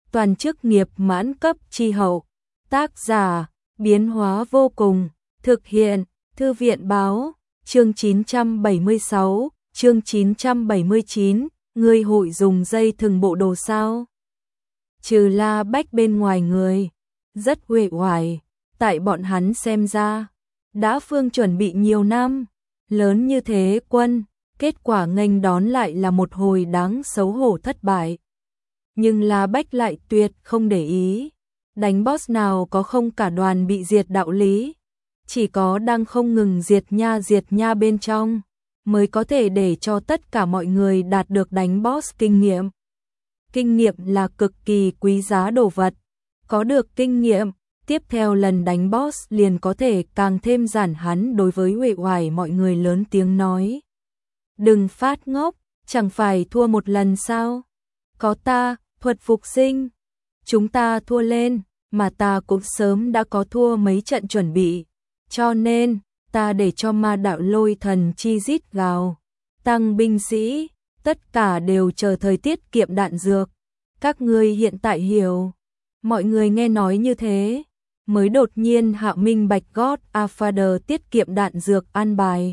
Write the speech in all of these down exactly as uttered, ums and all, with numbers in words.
toàn chức nghiệp mãn cấp chi hậu. Tác giả, biến hóa vô cùng, thực hiện, Thư viện báo, chương chín trăm bảy mươi sáu, chương chín trăm bảy mươi chín, ngươi hội dùng dây thừng bộ đồ sao? Trừ La Bách bên ngoài người, rất uể oải, tại bọn hắn xem ra, đã phương chuẩn bị nhiều năm, lớn như thế quân, kết quả nghênh đón lại là một hồi đáng xấu hổ thất bại. Nhưng La Bách lại tuyệt không để ý, đánh boss nào có không cả đoàn bị diệt đạo lý, chỉ có đang không ngừng diệt nha diệt nha bên trong, mới có thể để cho tất cả mọi người đạt được đánh boss kinh nghiệm. Kinh nghiệm là cực kỳ quý giá đồ vật, có được kinh nghiệm, tiếp theo lần đánh boss liền có thể càng thêm giản hắn đối với uể oải mọi người lớn tiếng nói. Đừng phát ngốc, chẳng phải thua một lần sao? Có ta, thuật phục sinh. Chúng ta thua lên, mà ta cũng sớm đã có thua mấy trận chuẩn bị. Cho nên, ta để cho ma đạo lôi thần chi rít gào. Tăng binh sĩ, tất cả đều chờ thời tiết kiệm đạn dược. Các ngươi hiện tại hiểu. Mọi người nghe nói như thế, mới đột nhiên hạ minh bạch God Father tiết kiệm đạn dược an bài.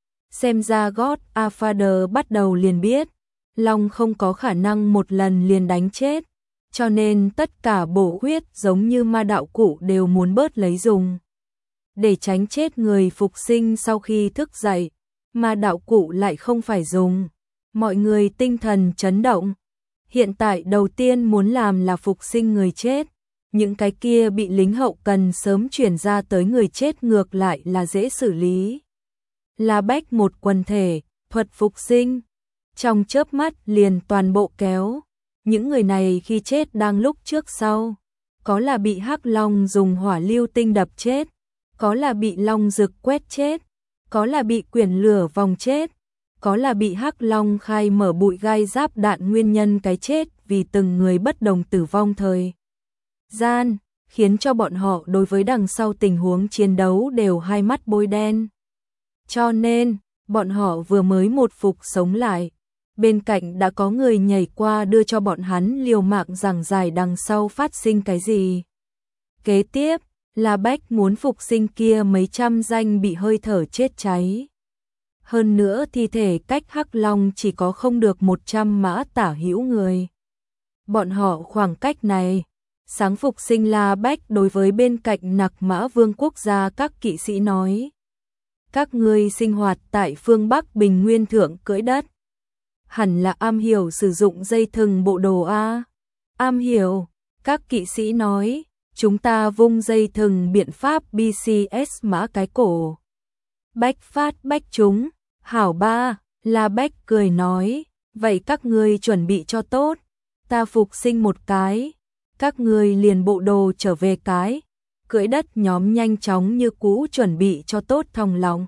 Xem ra God Father bắt đầu liền biết, Long không có khả năng một lần liền đánh chết, cho nên tất cả bổ huyết giống như ma đạo cụ đều muốn bớt lấy dùng. Để tránh chết người phục sinh sau khi thức dậy, ma đạo cụ lại không phải dùng. Mọi người tinh thần chấn động. Hiện tại đầu tiên muốn làm là phục sinh người chết. Những cái kia bị lính hậu cần sớm chuyển ra tới người chết ngược lại là dễ xử lý. La Bách một quần thể, thuật phục sinh. Trong chớp mắt liền toàn bộ kéo. Những người này khi chết đang lúc trước sau. Có là bị Hắc Long dùng hỏa lưu tinh đập chết. Có là bị Long Dực quét chết. Có là bị quyển lửa vòng chết. Có là bị Hắc Long khai mở bụi gai giáp đạn nguyên nhân cái chết vì từng người bất đồng tử vong thời gian, khiến cho bọn họ đối với đằng sau tình huống chiến đấu đều hai mắt bôi đen. Cho nên, bọn họ vừa mới một phục sống lại, bên cạnh đã có người nhảy qua đưa cho bọn hắn liều mạng giảng giải đằng sau phát sinh cái gì. Kế tiếp, La Bách muốn phục sinh kia mấy trăm danh bị hơi thở chết cháy. Hơn nữa thi thể cách Hắc Long chỉ có không được một trăm mã tả hữu người. Bọn họ khoảng cách này, sáng phục sinh La Bách đối với bên cạnh Nặc Mã Vương quốc gia các kỵ sĩ nói. Các ngươi sinh hoạt tại phương Bắc Bình Nguyên thượng cưỡi đất. Hẳn là am hiểu sử dụng dây thừng bộ đồ A. Am hiểu, các kỵ sĩ nói, chúng ta vung dây thừng biện pháp bê xê ét mã cái cổ. Bách phát bách chúng, hảo ba, La Bách cười nói, vậy các ngươi chuẩn bị cho tốt, ta phục sinh một cái, các ngươi liền bộ đồ trở về cái, cưỡi đất nhóm nhanh chóng như cũ chuẩn bị cho tốt thòng lòng.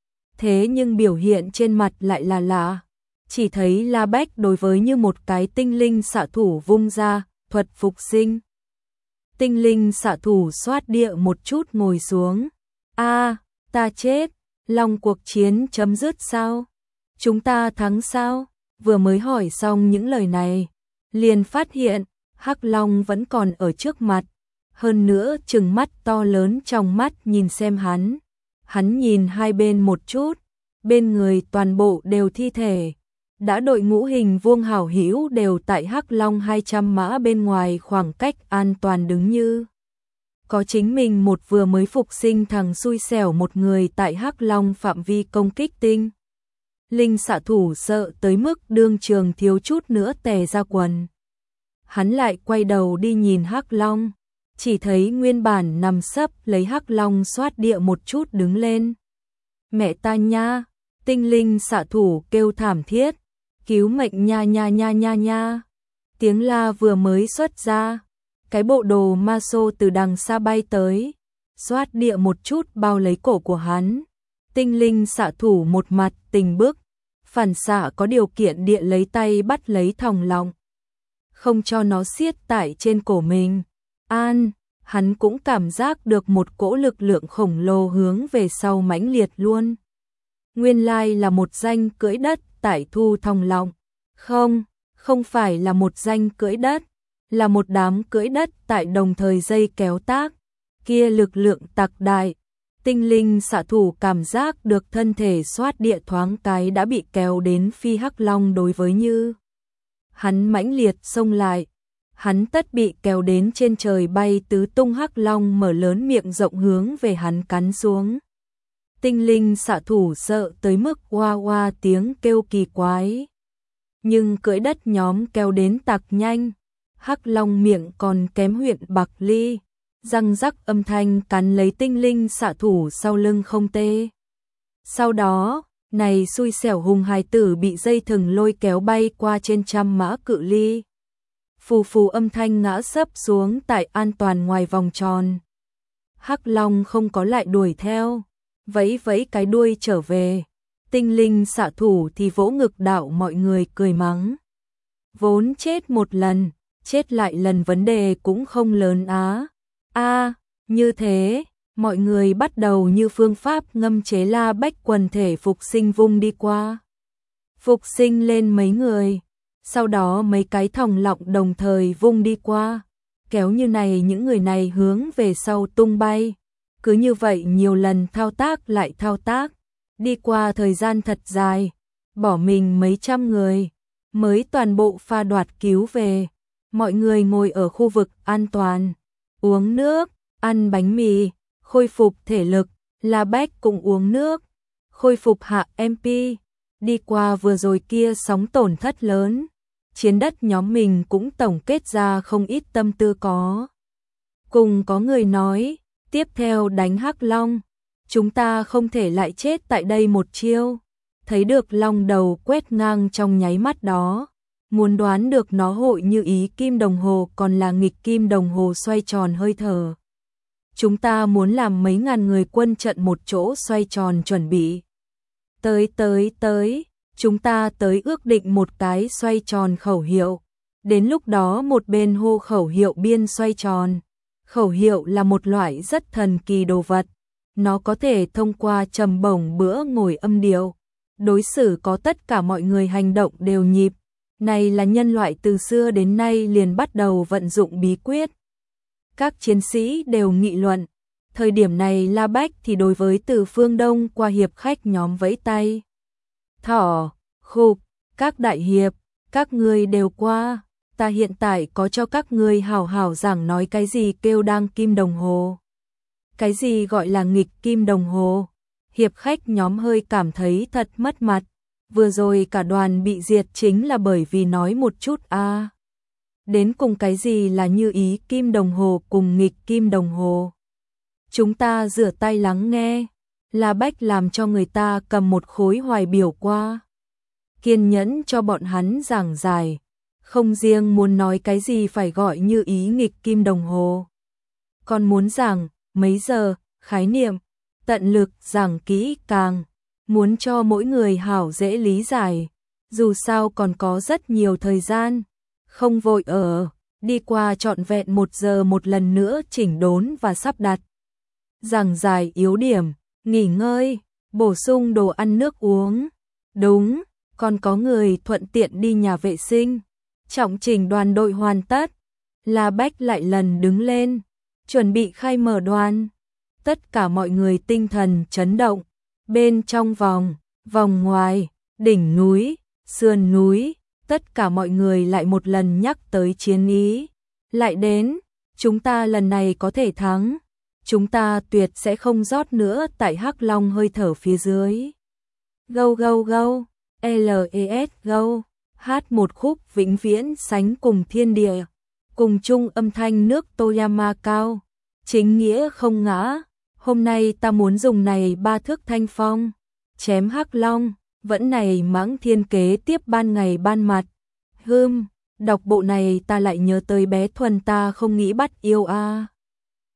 Thế nhưng biểu hiện trên mặt lại là lạ, chỉ thấy La Bách đối với như một cái tinh linh xạ thủ vung ra, thuật phục sinh. Tinh linh xạ thủ xoát địa một chút ngồi xuống, a ta chết. Long cuộc chiến chấm dứt sao? Chúng ta thắng sao? Vừa mới hỏi xong những lời này, liền phát hiện Hắc Long vẫn còn ở trước mặt, hơn nữa trừng mắt to lớn trong mắt nhìn xem hắn. Hắn nhìn hai bên một chút, bên người toàn bộ đều thi thể, đã đội ngũ hình vuông hảo hữu đều tại Hắc Long hai trăm mã bên ngoài khoảng cách an toàn đứng như. Có chính mình một vừa mới phục sinh thằng xui xẻo một người tại Hắc Long phạm vi công kích tinh. Linh xạ thủ sợ tới mức đương trường thiếu chút nữa tè ra quần. Hắn lại quay đầu đi nhìn Hắc Long, chỉ thấy nguyên bản nằm sấp lấy Hắc Long xoát địa một chút đứng lên. Mẹ ta nha, tinh linh xạ thủ kêu thảm thiết, cứu mệnh nha nha nha nha nha. Tiếng la vừa mới xuất ra. Cái bộ đồ ma xô từ đằng xa bay tới, xoát địa một chút bao lấy cổ của hắn. Tinh linh xạ thủ một mặt tình bức, phản xạ có điều kiện địa lấy tay bắt lấy thòng lòng, không cho nó siết tại trên cổ mình. An, hắn cũng cảm giác được một cỗ lực lượng khổng lồ hướng về sau mãnh liệt luôn. Nguyên lai là một danh cưỡi đất tại thu thòng lòng. Không, không phải là một danh cưỡi đất, là một đám cưỡi đất tại đồng thời dây kéo tác, kia lực lượng tặc đại. Tinh linh xạ thủ cảm giác được thân thể xoát địa thoáng cái đã bị kéo đến phi hắc long đối với như. Hắn mãnh liệt xông lại, hắn tất bị kéo đến trên trời bay tứ tung, hắc long mở lớn miệng rộng hướng về hắn cắn xuống. Tinh linh xạ thủ sợ tới mức oa oa tiếng kêu kỳ quái. Nhưng cưỡi đất nhóm kéo đến tặc nhanh, hắc long miệng còn kém huyện bạc ly, răng rắc âm thanh cắn lấy tinh linh xạ thủ sau lưng không tê. Sau đó, này xui xẻo hùng hài tử bị dây thừng lôi kéo bay qua trên trăm mã cự ly. Phù phù âm thanh ngã sấp xuống tại an toàn ngoài vòng tròn. Hắc long không có lại đuổi theo, vẫy vẫy cái đuôi trở về. Tinh linh xạ thủ thì vỗ ngực đạo mọi người cười mắng. Vốn chết một lần, chết lại lần vấn đề cũng không lớn á. A, như thế, mọi người bắt đầu như phương pháp ngâm chế La Bách quần thể phục sinh vung đi qua. Phục sinh lên mấy người, sau đó mấy cái thòng lọng đồng thời vung đi qua, kéo như này những người này hướng về sau tung bay. Cứ như vậy nhiều lần thao tác lại thao tác, đi qua thời gian thật dài, bỏ mình mấy trăm người, mới toàn bộ pha đoạt cứu về. Mọi người ngồi ở khu vực an toàn, uống nước, ăn bánh mì, khôi phục thể lực. La Bách cũng uống nước, khôi phục hạ em pê. Đi qua vừa rồi kia sóng tổn thất lớn, chiến đất nhóm mình cũng tổng kết ra không ít tâm tư có. Cùng có người nói, tiếp theo đánh hắc long, chúng ta không thể lại chết tại đây một chiêu. Thấy được long đầu quét ngang trong nháy mắt đó, muốn đoán được nó hội như ý kim đồng hồ còn là nghịch kim đồng hồ xoay tròn hơi thở. Chúng ta muốn làm mấy ngàn người quân trận một chỗ xoay tròn chuẩn bị. Tới tới tới, chúng ta tới ước định một cái xoay tròn khẩu hiệu. Đến lúc đó một bên hô khẩu hiệu biên xoay tròn. Khẩu hiệu là một loại rất thần kỳ đồ vật. Nó có thể thông qua trầm bổng bữa ngồi âm điệu. Đối xử có tất cả mọi người hành động đều nhịp. Này là nhân loại từ xưa đến nay liền bắt đầu vận dụng bí quyết. Các chiến sĩ đều nghị luận. Thời điểm này La Bách thì đối với từ phương Đông qua hiệp khách nhóm vẫy tay. Thỏ, khục, các đại hiệp, các ngươi đều qua. Ta hiện tại có cho các ngươi hào hào giảng nói cái gì kêu đang kim đồng hồ. Cái gì gọi là nghịch kim đồng hồ. Hiệp khách nhóm hơi cảm thấy thật mất mặt. Vừa rồi cả đoàn bị diệt chính là bởi vì nói một chút a. À. Đến cùng cái gì là như ý kim đồng hồ cùng nghịch kim đồng hồ. Chúng ta rửa tay lắng nghe. La Bách làm cho người ta cầm một khối hoài biểu qua. Kiên nhẫn cho bọn hắn giảng giải. Không riêng muốn nói cái gì phải gọi như ý nghịch kim đồng hồ. Còn muốn giảng mấy giờ, khái niệm, tận lực giảng kỹ càng. Muốn cho mỗi người hảo dễ lý giải. Dù sao còn có rất nhiều thời gian. Không vội ở, đi qua trọn vẹn một giờ một lần nữa chỉnh đốn và sắp đặt. Giảng giải yếu điểm, nghỉ ngơi, bổ sung đồ ăn nước uống. Đúng, còn có người thuận tiện đi nhà vệ sinh. Trọng chỉnh đoàn đội hoàn tất. La Bách lại lần đứng lên, chuẩn bị khai mở đoàn. Tất cả mọi người tinh thần chấn động. Bên trong vòng, vòng ngoài, đỉnh núi, sườn núi, tất cả mọi người lại một lần nhắc tới chiến ý. Lại đến, chúng ta lần này có thể thắng. Chúng ta tuyệt sẽ không rót nữa tại hắc long hơi thở phía dưới. Go go go, lес go, hát một khúc vĩnh viễn sánh cùng thiên địa. Cùng chung âm thanh nước Toyama cao. Chính nghĩa không ngã. Hôm nay ta muốn dùng này ba thước thanh phong. Chém hắc long. Vẫn này mãng thiên kế tiếp ban ngày ban mặt. Hưm, đọc bộ này ta lại nhớ tới bé Thuần ta không nghĩ bắt yêu a. À.